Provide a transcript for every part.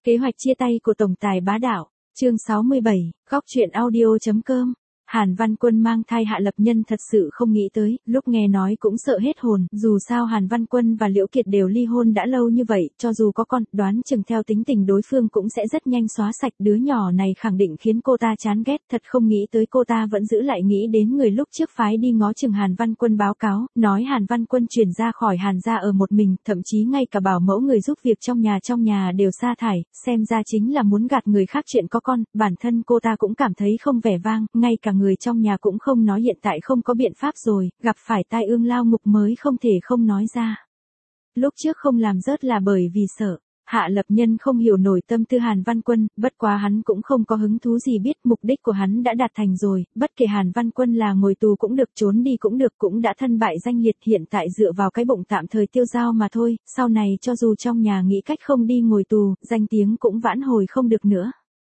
Kế hoạch chia tay của tổng tài bá đạo, chương 67, góc truyện audio.com. Hàn Văn Quân mang thai Hạ Lập Nhân thật sự không nghĩ tới, lúc nghe nói cũng sợ hết hồn, dù sao Hàn Văn Quân và Liễu Kiệt đều ly hôn đã lâu như vậy, cho dù có con, đoán chừng theo tính tình đối phương cũng sẽ rất nhanh xóa sạch, đứa nhỏ này khẳng định khiến cô ta chán ghét, thật không nghĩ tới cô ta vẫn giữ lại nghĩ đến người lúc trước phái đi ngó chừng Hàn Văn Quân báo cáo, nói Hàn Văn Quân chuyển ra khỏi Hàn gia ở một mình, thậm chí ngay cả bảo mẫu người giúp việc trong nhà đều sa thải, xem ra chính là muốn gạt người khác chuyện có con, bản thân cô ta cũng cảm thấy không vẻ vang, ngay cả người trong nhà cũng không nói hiện tại không có biện pháp rồi, gặp phải tai ương lao ngục mới không thể không nói ra. Lúc trước không làm rớt là bởi vì sợ. Hạ Lập Nhân không hiểu nổi tâm tư Hàn Văn Quân, bất quá hắn cũng không có hứng thú gì biết mục đích của hắn đã đạt thành rồi, bất kể Hàn Văn Quân là ngồi tù cũng được trốn đi cũng được cũng đã thân bại danh liệt hiện tại dựa vào cái bụng tạm thời tiêu dao mà thôi, sau này cho dù trong nhà nghĩ cách không đi ngồi tù, danh tiếng cũng vãn hồi không được nữa.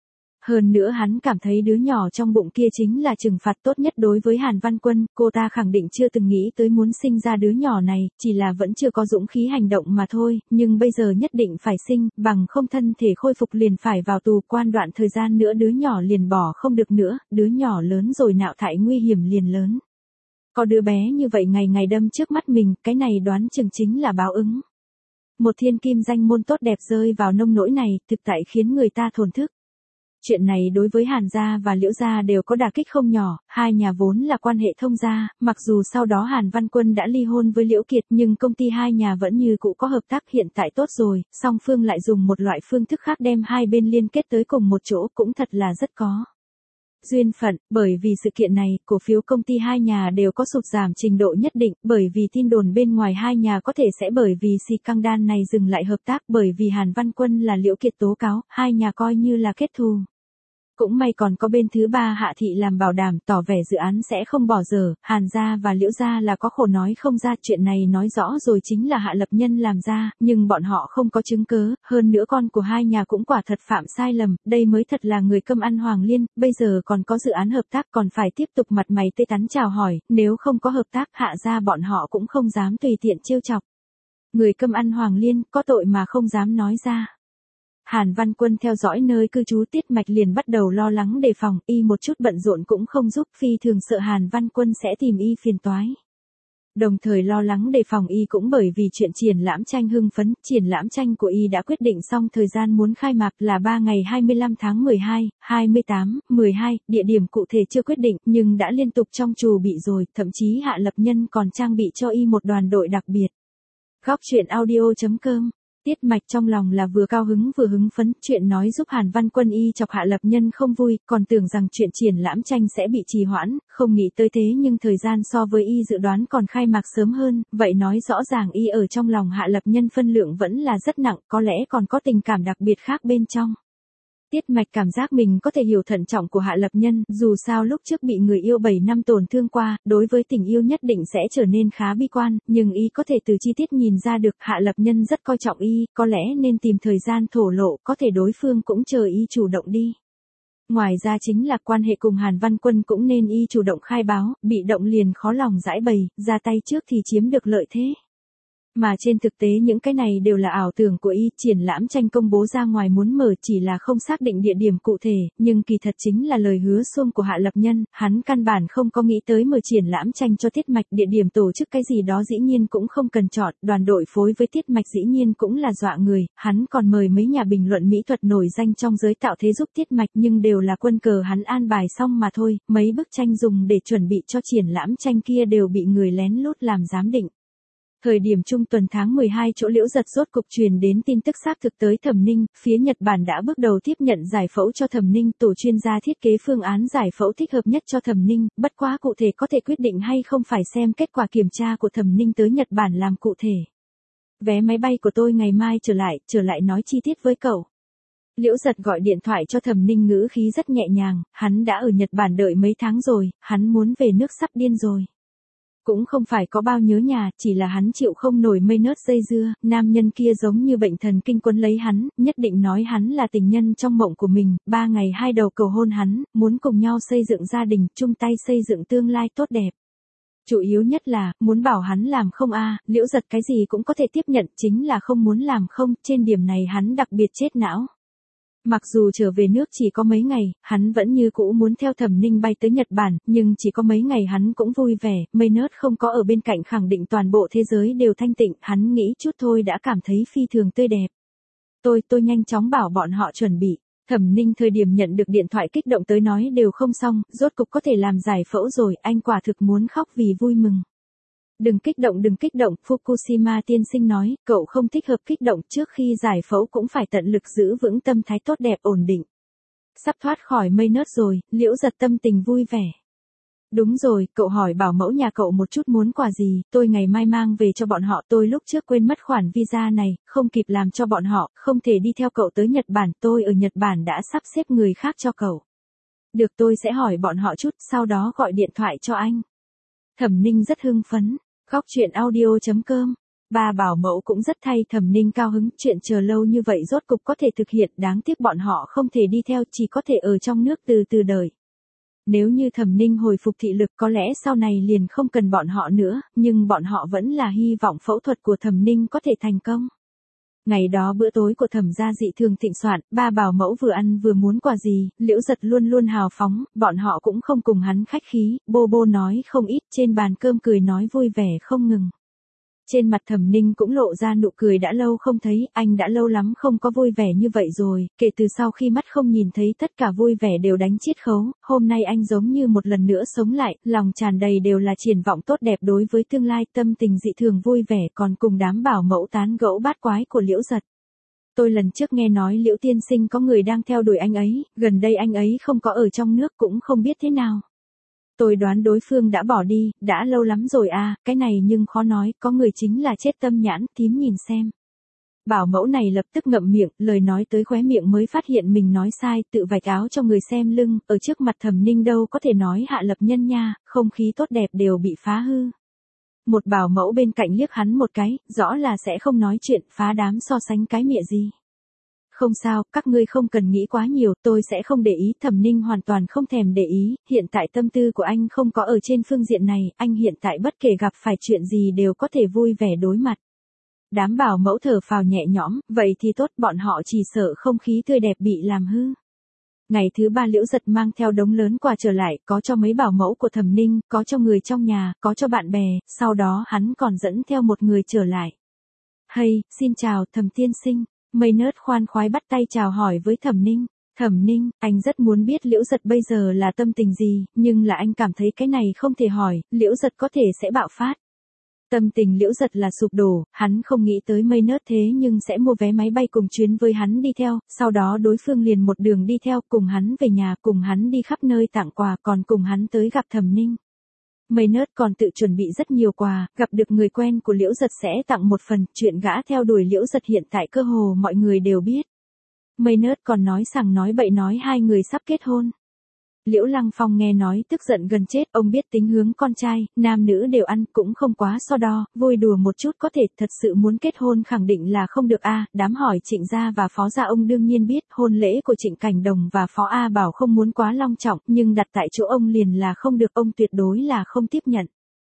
Hơn nữa hắn cảm thấy đứa nhỏ trong bụng kia chính là trừng phạt tốt nhất đối với Hàn Văn Quân, cô ta khẳng định chưa từng nghĩ tới muốn sinh ra đứa nhỏ này, chỉ là vẫn chưa có dũng khí hành động mà thôi, nhưng bây giờ nhất định phải sinh, bằng không thân thể khôi phục liền phải vào tù, quan đoạn thời gian nữa đứa nhỏ liền bỏ không được nữa, đứa nhỏ lớn rồi nạo thai nguy hiểm liền lớn. Có đứa bé như vậy ngày ngày đâm trước mắt mình, cái này đoán chừng chính là báo ứng. Một thiên kim danh môn tốt đẹp rơi vào nông nỗi này, thực tại khiến người ta thổn thức. Chuyện này đối với Hàn gia và Liễu gia đều có đả kích không nhỏ, hai nhà vốn là quan hệ thông gia, mặc dù sau đó Hàn Văn Quân đã ly hôn với Liễu Kiệt nhưng công ty hai nhà vẫn như cũ có hợp tác hiện tại tốt rồi, song phương lại dùng một loại phương thức khác đem hai bên liên kết tới cùng một chỗ cũng thật là rất có duyên phận, bởi vì sự kiện này, cổ phiếu công ty hai nhà đều có sụt giảm trình độ nhất định, bởi vì tin đồn bên ngoài hai nhà có thể sẽ bởi vì Si Căng Đan này dừng lại hợp tác, bởi vì Hàn Văn Quân là Liễu Kiệt tố cáo, hai nhà coi như là kết thù. Cũng may còn có bên thứ ba Hạ thị làm bảo đảm tỏ vẻ dự án sẽ không bỏ dở, Hàn gia và Liễu gia là có khổ nói không ra, chuyện này nói rõ rồi chính là Hạ Lập Nhân làm ra, nhưng bọn họ không có chứng cớ, hơn nữa con của hai nhà cũng quả thật phạm sai lầm, đây mới thật là người cơm ăn hoàng liên, bây giờ còn có dự án hợp tác còn phải tiếp tục mặt mày tươi tắn chào hỏi, nếu không có hợp tác Hạ gia bọn họ cũng không dám tùy tiện trêu chọc. Người cơm ăn hoàng liên, có tội mà không dám nói ra. Hàn Văn Quân theo dõi nơi cư trú Tiết Mạch liền bắt đầu lo lắng đề phòng, y một chút bận rộn cũng không giúp, phi thường sợ Hàn Văn Quân sẽ tìm y phiền toái. Đồng thời lo lắng đề phòng y cũng bởi vì chuyện triển lãm tranh hưng phấn, triển lãm tranh của y đã quyết định xong thời gian muốn khai mạc là 3 ngày 25 tháng 12, 28, 12, địa điểm cụ thể chưa quyết định nhưng đã liên tục trong trù bị rồi, thậm chí Hạ Lập Nhân còn trang bị cho y một đoàn đội đặc biệt. Góc truyện audio.com. Tiết Mạch trong lòng là vừa cao hứng vừa hứng phấn, chuyện nói giúp Hàn Văn Quân y chọc Hạ Lập Nhân không vui, còn tưởng rằng chuyện triển lãm tranh sẽ bị trì hoãn, không nghĩ tới thế nhưng thời gian so với y dự đoán còn khai mạc sớm hơn, vậy nói rõ ràng y ở trong lòng Hạ Lập Nhân phân lượng vẫn là rất nặng, có lẽ còn có tình cảm đặc biệt khác bên trong. Tiết Mạch cảm giác mình có thể hiểu thận trọng của Hạ Lập Nhân, dù sao lúc trước bị người yêu 7 năm tổn thương qua, đối với tình yêu nhất định sẽ trở nên khá bi quan, nhưng y có thể từ chi tiết nhìn ra được Hạ Lập Nhân rất coi trọng y, có lẽ nên tìm thời gian thổ lộ, có thể đối phương cũng chờ y chủ động đi. Ngoài ra chính là quan hệ cùng Hàn Văn Quân cũng nên y chủ động khai báo, bị động liền khó lòng giải bày, ra tay trước thì chiếm được lợi thế. Mà trên thực tế những cái này đều là ảo tưởng của y, triển lãm tranh công bố ra ngoài muốn mở chỉ là không xác định địa điểm cụ thể, nhưng kỳ thật chính là lời hứa xuông của Hạ Lập Nhân, hắn căn bản không có nghĩ tới mở triển lãm tranh cho Tiết Mạch, địa điểm tổ chức cái gì đó dĩ nhiên cũng không cần chọn, đoàn đội phối với Tiết Mạch dĩ nhiên cũng là dọa người, hắn còn mời mấy nhà bình luận mỹ thuật nổi danh trong giới tạo thế giúp Tiết Mạch nhưng đều là quân cờ hắn an bài xong mà thôi, mấy bức tranh dùng để chuẩn bị cho triển lãm tranh kia đều bị người lén lút làm giám định. Thời điểm trung tuần tháng 12 chỗ Liễu Giật rốt cục truyền đến tin tức xác thực tới Thẩm Ninh, phía Nhật Bản đã bước đầu tiếp nhận giải phẫu cho Thẩm Ninh, tổ chuyên gia thiết kế phương án giải phẫu thích hợp nhất cho Thẩm Ninh, bất quá cụ thể có thể quyết định hay không phải xem kết quả kiểm tra của Thẩm Ninh tới Nhật Bản làm cụ thể. Vé máy bay của tôi ngày mai trở lại nói chi tiết với cậu. Liễu Giật gọi điện thoại cho Thẩm Ninh ngữ khí rất nhẹ nhàng, hắn đã ở Nhật Bản đợi mấy tháng rồi, hắn muốn về nước sắp điên rồi. Cũng không phải có bao nhớ nhà, chỉ là hắn chịu không nổi mây nớt dây dưa, nam nhân kia giống như bệnh thần kinh quấn lấy hắn, nhất định nói hắn là tình nhân trong mộng của mình, 3 ngày 2 đầu cầu hôn hắn, muốn cùng nhau xây dựng gia đình, chung tay xây dựng tương lai tốt đẹp. Chủ yếu nhất là, muốn bảo hắn làm không Liễu Giật cái gì cũng có thể tiếp nhận, chính là không muốn làm không, trên điểm này hắn đặc biệt chết não. Mặc dù trở về nước chỉ có mấy ngày, hắn vẫn như cũ muốn theo Thẩm Ninh bay tới Nhật Bản, nhưng chỉ có mấy ngày hắn cũng vui vẻ, Maynard không có ở bên cạnh khẳng định toàn bộ thế giới đều thanh tịnh, hắn nghĩ chút thôi đã cảm thấy phi thường tươi đẹp. Tôi nhanh chóng bảo bọn họ chuẩn bị. Thẩm Ninh thời điểm nhận được điện thoại kích động tới nói đều không xong, rốt cục có thể làm giải phẫu rồi, anh quả thực muốn khóc vì vui mừng. Đừng kích động, Fukushima tiên sinh nói, cậu không thích hợp kích động, trước khi giải phẫu cũng phải tận lực giữ vững tâm thái tốt đẹp ổn định. Sắp thoát khỏi Maynard rồi, Liễu Giật tâm tình vui vẻ. Đúng rồi, cậu hỏi bảo mẫu nhà cậu một chút muốn quà gì, tôi ngày mai mang về cho bọn họ, tôi lúc trước quên mất khoản visa này, không kịp làm cho bọn họ, không thể đi theo cậu tới Nhật Bản, tôi ở Nhật Bản đã sắp xếp người khác cho cậu. Được, tôi sẽ hỏi bọn họ chút, sau đó gọi điện thoại cho anh. Thẩm Ninh rất hưng phấn. Góc chuyện audio.com. Ba bảo mẫu cũng rất thay Thẩm Ninh cao hứng, chuyện chờ lâu như vậy rốt cục có thể thực hiện, đáng tiếc bọn họ không thể đi theo, chỉ có thể ở trong nước từ từ đợi. Nếu như Thẩm Ninh hồi phục thị lực có lẽ sau này liền không cần bọn họ nữa, nhưng bọn họ vẫn là hy vọng phẫu thuật của Thẩm Ninh có thể thành công. Ngày đó bữa tối của Thẩm gia dị thường thịnh soạn, ba bảo mẫu vừa ăn vừa muốn quà gì, Liễu Giật luôn luôn hào phóng, bọn họ cũng không cùng hắn khách khí, bô nói không ít, trên bàn cơm cười nói vui vẻ không ngừng. Trên mặt Thẩm Ninh cũng lộ ra nụ cười, đã lâu không thấy, anh đã lâu lắm không có vui vẻ như vậy rồi, kể từ sau khi mắt không nhìn thấy tất cả vui vẻ đều đánh chiết khấu, hôm nay anh giống như một lần nữa sống lại, lòng tràn đầy đều là triển vọng tốt đẹp đối với tương lai, tâm tình dị thường vui vẻ, còn cùng đám bảo mẫu tán gẫu bát quái của Liễu Giật. Tôi lần trước nghe nói Liễu tiên sinh có người đang theo đuổi anh ấy, gần đây anh ấy không có ở trong nước cũng không biết thế nào. Tôi đoán đối phương đã bỏ đi, đã lâu lắm rồi à, cái này nhưng khó nói, có người chính là chết tâm nhãn, thím nhìn xem. Bảo mẫu này lập tức ngậm miệng, lời nói tới khóe miệng mới phát hiện mình nói sai, tự vạch áo cho người xem lưng, ở trước mặt Thẩm Ninh đâu có thể nói hạ lập nhân nha, không khí tốt đẹp đều bị phá hư. Một bảo mẫu bên cạnh liếc hắn một cái, rõ là sẽ không nói chuyện, phá đám so sánh cái mịa gì. Không sao, các ngươi không cần nghĩ quá nhiều, tôi sẽ không để ý, Thẩm Ninh hoàn toàn không thèm để ý, hiện tại tâm tư của anh không có ở trên phương diện này, anh hiện tại bất kể gặp phải chuyện gì đều có thể vui vẻ đối mặt. Đám bảo mẫu thở phào nhẹ nhõm, vậy thì tốt, bọn họ chỉ sợ không khí tươi đẹp bị làm hư. Ngày thứ ba Liễu Giật mang theo đống lớn quà trở lại, có cho mấy bảo mẫu của Thẩm Ninh, có cho người trong nhà, có cho bạn bè, sau đó hắn còn dẫn theo một người trở lại. Hey, xin chào, Thẩm tiên sinh. Maynard khoan khoái bắt tay chào hỏi với Thẩm Ninh. Thẩm Ninh, anh rất muốn biết Liễu Giật bây giờ là tâm tình gì, nhưng là anh cảm thấy cái này không thể hỏi, Liễu Giật có thể sẽ bạo phát. Tâm tình Liễu Giật là sụp đổ, hắn không nghĩ tới Maynard thế nhưng sẽ mua vé máy bay cùng chuyến với hắn đi theo, sau đó đối phương liền một đường đi theo, cùng hắn về nhà, cùng hắn đi khắp nơi tặng quà, còn cùng hắn tới gặp Thẩm Ninh. Maynard còn tự chuẩn bị rất nhiều quà, gặp được người quen của Liễu Giật sẽ tặng một phần, chuyện gã theo đuổi Liễu Giật hiện tại cơ hồ mọi người đều biết. Maynard còn nói sằng nói bậy nói hai người sắp kết hôn. Liễu Lăng Phong nghe nói tức giận gần chết, ông biết tính hướng con trai, nam nữ đều ăn, cũng không quá so đo, vui đùa một chút có thể, thật sự muốn kết hôn khẳng định là không được a. Đám hỏi Trịnh gia và Phó gia ông đương nhiên biết, hôn lễ của Trịnh Cảnh Đồng và Phó A Bảo không muốn quá long trọng, nhưng đặt tại chỗ ông liền là không được, ông tuyệt đối là không tiếp nhận.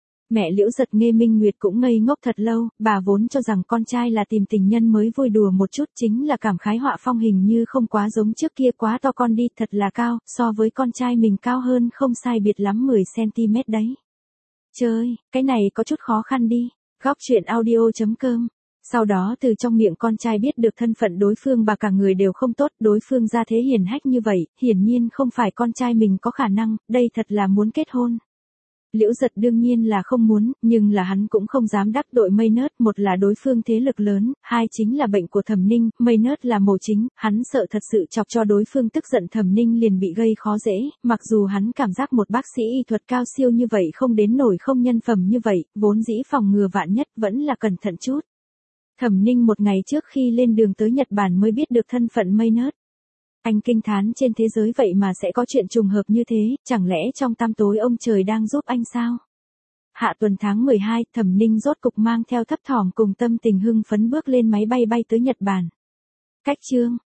Mẹ Liễu Giật Nghê Minh Nguyệt cũng ngây ngốc thật lâu, bà vốn cho rằng con trai là tìm tình nhân mới vui đùa một chút, chính là cảm khái họa phong hình như không quá giống trước kia, quá to con đi, thật là cao, so với con trai mình cao hơn không sai biệt lắm 10cm đấy. Chơi, cái này có chút khó khăn đi. Góc chuyện audio.com. Sau đó từ trong miệng con trai biết được thân phận đối phương, bà cả người đều không tốt, đối phương ra thế hiền hách như vậy, hiển nhiên không phải con trai mình có khả năng, đây thật là muốn kết hôn. Liễu Giật đương nhiên là không muốn, nhưng là hắn cũng không dám đắc tội Maynard, một là đối phương thế lực lớn, hai chính là bệnh của Thẩm Ninh, Maynard là mầu chính, hắn sợ thật sự chọc cho đối phương tức giận Thẩm Ninh liền bị gây khó dễ, mặc dù hắn cảm giác một bác sĩ y thuật cao siêu như vậy không đến nổi không nhân phẩm như vậy, vốn dĩ phòng ngừa vạn nhất vẫn là cẩn thận chút. Thẩm Ninh một ngày trước khi lên đường tới Nhật Bản mới biết được thân phận Maynard. Anh kinh thán trên thế giới vậy mà sẽ có chuyện trùng hợp như thế, chẳng lẽ trong tăm tối ông trời đang giúp anh sao? Hạ tuần tháng 12, Thẩm Ninh rốt cục mang theo thấp thỏm cùng tâm tình hưng phấn bước lên máy bay bay tới Nhật Bản. Cách chương